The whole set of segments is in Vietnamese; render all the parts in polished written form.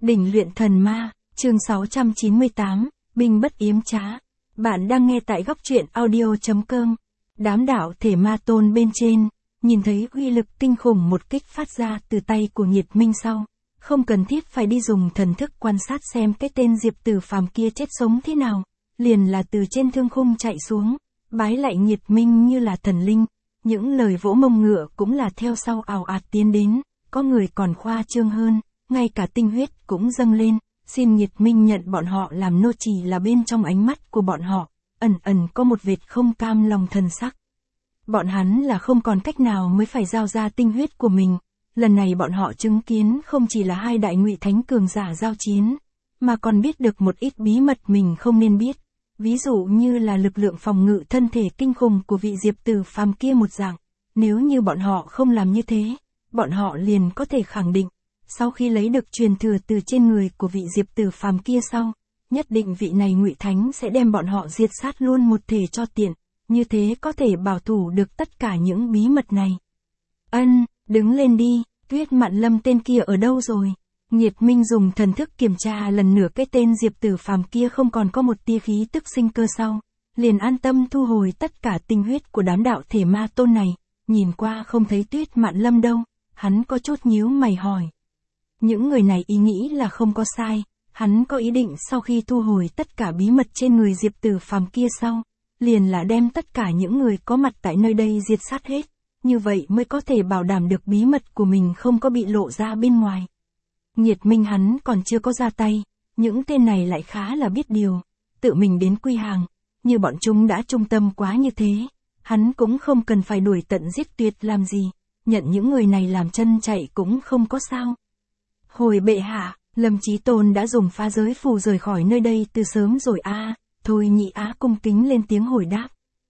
Đỉnh luyện thần ma, chương 698, binh bất yếm trá. Bạn đang nghe tại góc truyện audio.com. Đám đạo thể ma tôn bên trên, nhìn thấy uy lực kinh khủng một kích phát ra từ tay của Nhiệt Minh sau. Không cần thiết phải đi dùng thần thức quan sát xem cái tên Diệp Tử Phàm kia chết sống thế nào. Liền là từ trên thương khung chạy xuống, bái lại Nhiệt Minh như là thần linh. Những lời vỗ mông ngựa cũng là theo sau ào ạt tiến đến, có người còn khoa trương hơn. Ngay cả tinh huyết cũng dâng lên, xin Nhiệt Minh nhận bọn họ làm nô chỉ là bên trong ánh mắt của bọn họ, ẩn ẩn có một vệt không cam lòng thần sắc. Bọn hắn là không còn cách nào mới phải giao ra tinh huyết của mình, lần này bọn họ chứng kiến không chỉ là hai đại ngụy thánh cường giả giao chiến, mà còn biết được một ít bí mật mình không nên biết, ví dụ như là lực lượng phòng ngự thân thể kinh khủng của vị Diệp Tử Phàm kia một dạng, nếu như bọn họ không làm như thế, bọn họ liền có thể khẳng định. Sau khi lấy được truyền thừa từ trên người của vị Diệp Tử Phàm kia sau, nhất định vị này ngụy thánh sẽ đem bọn họ diệt sát luôn một thể cho tiện, như thế có thể bảo thủ được tất cả những bí mật này. Ân, đứng lên đi, Tuyết Mạn Lâm tên kia ở đâu rồi? Nhiệt Minh dùng thần thức kiểm tra lần nữa cái tên Diệp Tử Phàm kia không còn có một tia khí tức sinh cơ sau, liền an tâm thu hồi tất cả tinh huyết của đám đạo thể ma tôn này, nhìn qua không thấy Tuyết Mạn Lâm đâu, hắn có chút nhíu mày hỏi. Những người này ý nghĩ là không có sai, hắn có ý định sau khi thu hồi tất cả bí mật trên người Diệp Tử Phàm kia sau, liền là đem tất cả những người có mặt tại nơi đây diệt sát hết, như vậy mới có thể bảo đảm được bí mật của mình không có bị lộ ra bên ngoài. Nhiệt Minh hắn còn chưa có ra tay, những tên này lại khá là biết điều, tự mình đến quy hàng, như bọn chúng đã trung tâm quá như thế, hắn cũng không cần phải đuổi tận giết tuyệt làm gì, nhận những người này làm chân chạy cũng không có sao. Hồi bệ hạ, Lâm Chí Tôn đã dùng phá giới phù rời khỏi nơi đây từ sớm rồi a. Thôi Nhị Á cung kính lên tiếng hồi đáp.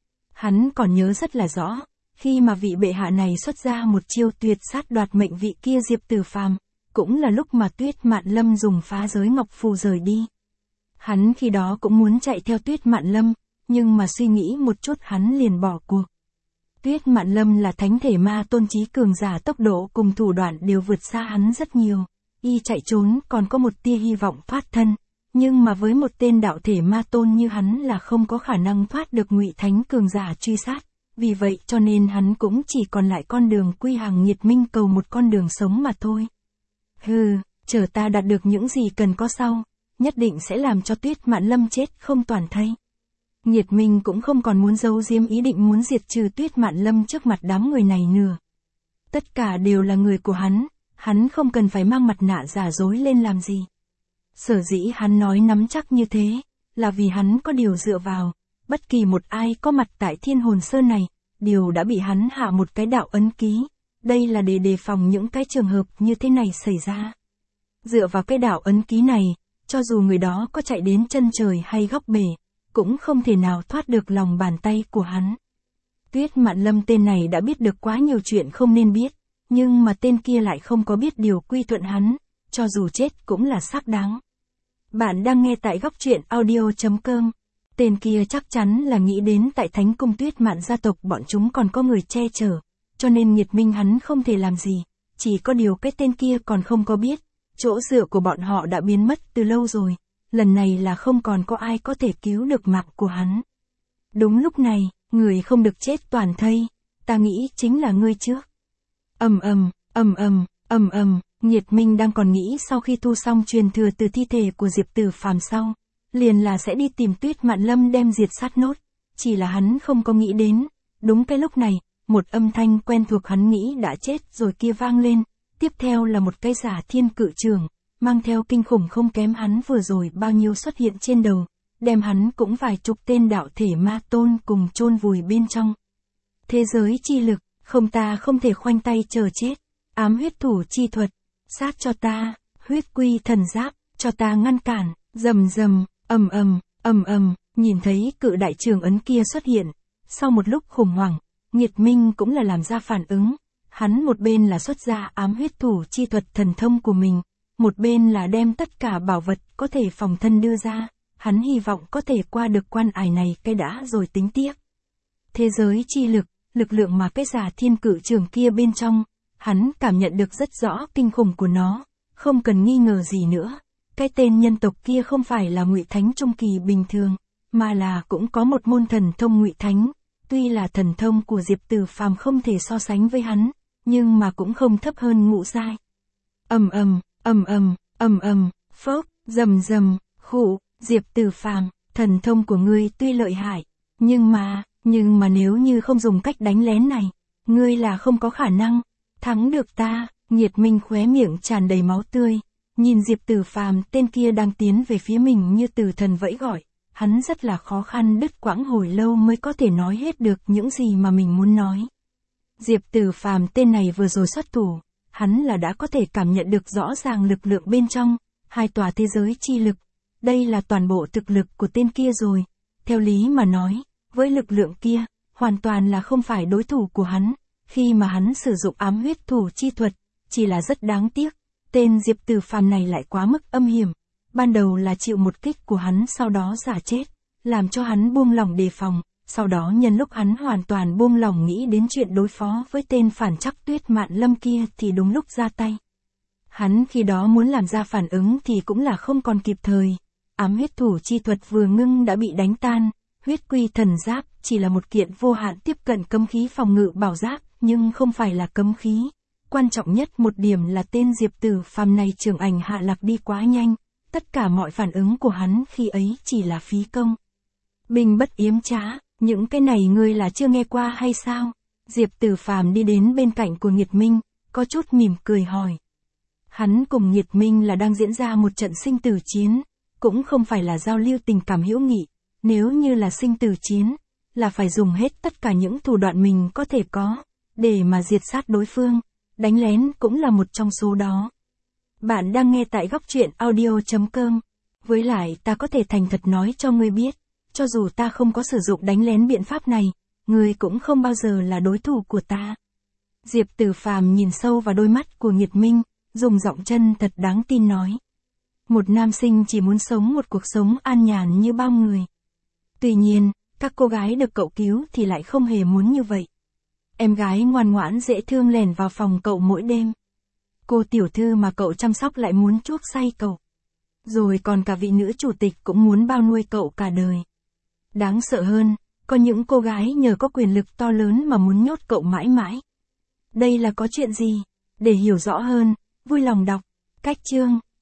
Hắn còn nhớ rất là rõ, khi mà vị bệ hạ này xuất ra một chiêu tuyệt sát đoạt mệnh vị kia Diệp Tử Phàm, cũng là lúc mà Tuyết Mạn Lâm dùng phá giới ngọc phù rời đi. Hắn khi đó cũng muốn chạy theo Tuyết Mạn Lâm, nhưng mà suy nghĩ một chút hắn liền bỏ cuộc. Tuyết Mạn Lâm là thánh thể ma tôn chí cường giả, tốc độ cùng thủ đoạn đều vượt xa hắn rất nhiều. Y chạy trốn còn có một tia hy vọng thoát thân, nhưng mà với một tên đạo thể ma tôn như hắn là không có khả năng thoát được ngụy thánh cường giả truy sát, vì vậy cho nên hắn cũng chỉ còn lại con đường quy hàng Nhiệt Minh cầu một con đường sống mà thôi. Hừ, chờ ta đạt được những gì cần có sau, nhất định sẽ làm cho Tuyết Mạn Lâm chết không toàn thây. Nhiệt Minh cũng không còn muốn giấu giếm ý định muốn diệt trừ Tuyết Mạn Lâm trước mặt đám người này nữa. Tất cả đều là người của hắn không cần phải mang mặt nạ giả dối lên làm gì. Sở dĩ hắn nói nắm chắc như thế, là vì hắn có điều dựa vào, bất kỳ một ai có mặt tại Thiên Hồn Sơn này, đều đã bị hắn hạ một cái đạo ấn ký, đây là để đề phòng những cái trường hợp như thế này xảy ra. Dựa vào cái đạo ấn ký này, cho dù người đó có chạy đến chân trời hay góc bể, cũng không thể nào thoát được lòng bàn tay của hắn. Tuyết Mạn Lâm tên này đã biết được quá nhiều chuyện không nên biết. Nhưng mà tên kia lại không có biết điều quy thuận hắn, cho dù chết cũng là xác đáng. Bạn đang nghe tại góc truyện audio.com. Tên kia chắc chắn là nghĩ đến tại Thánh Cung Tuyết Mạn gia tộc bọn chúng còn có người che chở, cho nên Nhiệt Minh hắn không thể làm gì, chỉ có điều cái tên kia còn không có biết, chỗ dựa của bọn họ đã biến mất từ lâu rồi, lần này là không còn có ai có thể cứu được mạng của hắn. Đúng lúc này, người không được chết toàn thây, ta nghĩ chính là ngươi trước. Nhiệt Minh đang còn nghĩ sau khi thu xong truyền thừa từ thi thể của Diệp Tử Phàm sau, liền là sẽ đi tìm Tuyết Mạn Lâm đem diệt sát nốt, chỉ là hắn không có nghĩ đến, đúng cái lúc này, một âm thanh quen thuộc hắn nghĩ đã chết rồi kia vang lên, tiếp theo là một cái giả thiên cự trường, mang theo kinh khủng không kém hắn vừa rồi bao nhiêu xuất hiện trên đầu, đem hắn cũng vài chục tên đạo thể ma tôn cùng chôn vùi bên trong. Thế giới chi lực, không ta không thể khoanh tay chờ chết, ám huyết thủ chi thuật, sát cho ta, huyết quy thần giáp, cho ta ngăn cản, nhìn thấy cự đại trường ấn kia xuất hiện, sau một lúc khủng hoảng, Nhiệt Minh cũng là làm ra phản ứng, hắn một bên là xuất ra ám huyết thủ chi thuật thần thông của mình, một bên là đem tất cả bảo vật có thể phòng thân đưa ra, hắn hy vọng có thể qua được quan ải này cái đã rồi tính tiếp. Thế giới chi lực, lực lượng mà cái giả thiên cự trường kia bên trong, hắn cảm nhận được rất rõ kinh khủng của nó, không cần nghi ngờ gì nữa, Cái tên nhân tộc kia không phải là Ngụy Thánh trung kỳ bình thường, mà là cũng có một môn thần thông Ngụy Thánh. Tuy là thần thông của Diệp Tử Phàm không thể so sánh với hắn, nhưng mà cũng không thấp hơn ngũ giai. Ầm ầm, phốc, rầm rầm, khụ, Diệp Tử Phàm, thần thông của ngươi tuy lợi hại, nhưng mà nếu như không dùng cách đánh lén này, ngươi là không có khả năng thắng được ta. Nhiệt Minh khóe miệng tràn đầy máu tươi, nhìn Diệp Tử Phàm tên kia đang tiến về phía mình như tử thần vẫy gọi, hắn rất là khó khăn đứt quãng hồi lâu mới có thể nói hết được những gì mà mình muốn nói. Diệp Tử Phàm tên này vừa rồi xuất thủ, hắn là đã có thể cảm nhận được rõ ràng lực lượng bên trong, hai tòa thế giới chi lực. Đây là toàn bộ thực lực của tên kia rồi. Theo lý mà nói, với lực lượng kia, hoàn toàn là không phải đối thủ của hắn, khi mà hắn sử dụng ám huyết thủ chi thuật, chỉ là rất đáng tiếc. Tên Diệp Tử Phàm này lại quá mức âm hiểm, ban đầu là chịu một kích của hắn sau đó giả chết, làm cho hắn buông lỏng đề phòng, sau đó nhân lúc hắn hoàn toàn buông lỏng nghĩ đến chuyện đối phó với tên phản trắc Tuyết Mạn Lâm kia thì đúng lúc ra tay. Hắn khi đó muốn làm ra phản ứng thì cũng là không còn kịp thời, ám huyết thủ chi thuật vừa ngưng đã bị đánh tan, huyết quy thần giáp chỉ là một kiện vô hạn tiếp cận cấm khí phòng ngự bảo giáp, nhưng không phải là cấm khí. Quan trọng nhất một điểm là tên Diệp Tử Phàm này trường ảnh hạ lạc đi quá nhanh, tất cả mọi phản ứng của hắn khi ấy chỉ là phí công. Binh bất yếm trá, những cái này ngươi là chưa nghe qua hay sao? Diệp Tử Phàm đi đến bên cạnh của Nhiệt Minh, có chút mỉm cười hỏi. Hắn cùng Nhiệt Minh là đang diễn ra một trận sinh tử chiến, cũng không phải là giao lưu tình cảm hữu nghị, nếu như là sinh tử chiến, là phải dùng hết tất cả những thủ đoạn mình có thể có, để mà diệt sát đối phương, đánh lén cũng là một trong số đó. Bạn đang nghe tại góc truyện audio.com, với lại ta có thể thành thật nói cho ngươi biết, cho dù ta không có sử dụng đánh lén biện pháp này, ngươi cũng không bao giờ là đối thủ của ta. Diệp Tử Phàm nhìn sâu vào đôi mắt của Nhiệt Minh, dùng giọng chân thật đáng tin nói. Một nam sinh chỉ muốn sống một cuộc sống an nhàn như bao người. Tuy nhiên, các cô gái được cậu cứu thì lại không hề muốn như vậy. Em gái ngoan ngoãn dễ thương lẻn vào phòng cậu mỗi đêm. Cô tiểu thư mà cậu chăm sóc lại muốn chuốc say cậu. Rồi còn cả vị nữ chủ tịch cũng muốn bao nuôi cậu cả đời. Đáng sợ hơn, có những cô gái nhờ có quyền lực to lớn mà muốn nhốt cậu mãi mãi. Đây là có chuyện gì? Để hiểu rõ hơn, vui lòng đọc. Cách chương.